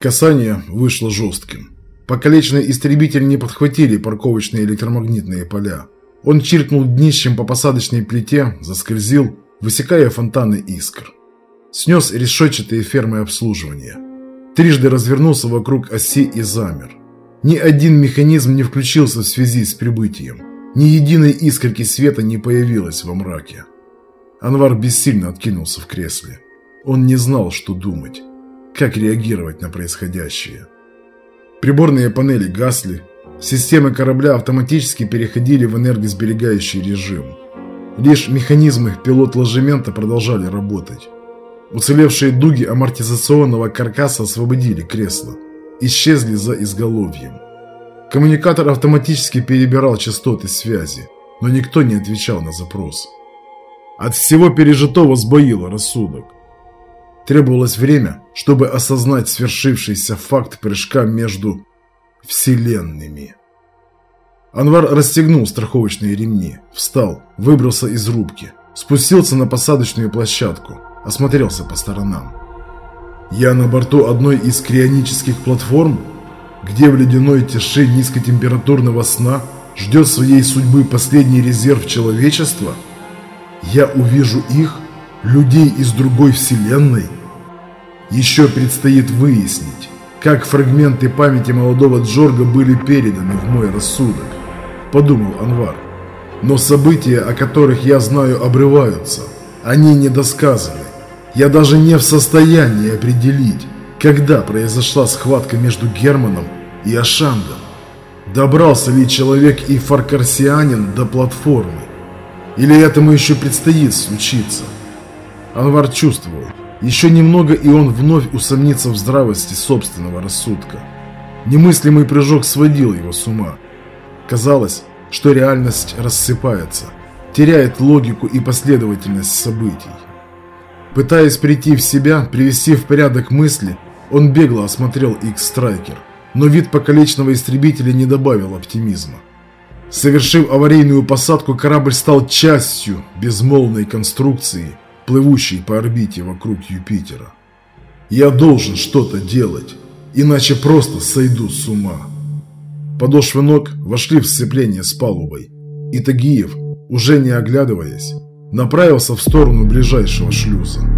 Касание вышло жестким. Покалеченные истребители не подхватили парковочные электромагнитные поля. Он чиркнул днищем по посадочной плите, заскользил, высекая фонтаны искр. Снес решетчатые фермы обслуживания. Трижды развернулся вокруг оси и замер. Ни один механизм не включился в связи с прибытием. Ни единой искорки света не появилось во мраке. Анвар бессильно откинулся в кресле. Он не знал, что думать, как реагировать на происходящее. Приборные панели гасли, системы корабля автоматически переходили в энергосберегающий режим. Лишь механизмы пилот-ложемента продолжали работать. Уцелевшие дуги амортизационного каркаса освободили кресло, исчезли за изголовьем. Коммуникатор автоматически перебирал частоты связи, но никто не отвечал на запрос. От всего пережитого сбоило рассудок. Требовалось время, чтобы осознать свершившийся факт прыжка между вселенными. Анвар расстегнул страховочные ремни, встал, выбрался из рубки, спустился на посадочную площадку, осмотрелся по сторонам. Я на борту одной из крионических платформ, где в ледяной тиши низкотемпературного сна ждет своей судьбы последний резерв человечества? Я увижу их, людей из другой вселенной? Еще предстоит выяснить, как фрагменты памяти молодого Джорга были переданы в мой рассудок, подумал Анвар. Но события, о которых я знаю, обрываются. Они недосказаны. Я даже не в состоянии определить, когда произошла схватка между Германом и Ашандом. Добрался ли человек и фаркарсианин до платформы? Или этому еще предстоит случиться? Анвар чувствовал, еще немного и он вновь усомнится в здравости собственного рассудка. Немыслимый прыжок сводил его с ума. Казалось, что реальность рассыпается, теряет логику и последовательность событий. Пытаясь прийти в себя, привести в порядок мысли, он бегло осмотрел X-Striker, но вид покалеченного истребителя не добавил оптимизма. Совершив аварийную посадку, корабль стал частью безмолвной конструкции, плывущей по орбите вокруг Юпитера. Я должен что-то делать, иначе просто сойду с ума. Подошвы ног вошли в сцепление с палубой, и Тагиев, уже не оглядываясь, направился в сторону ближайшего шлюза.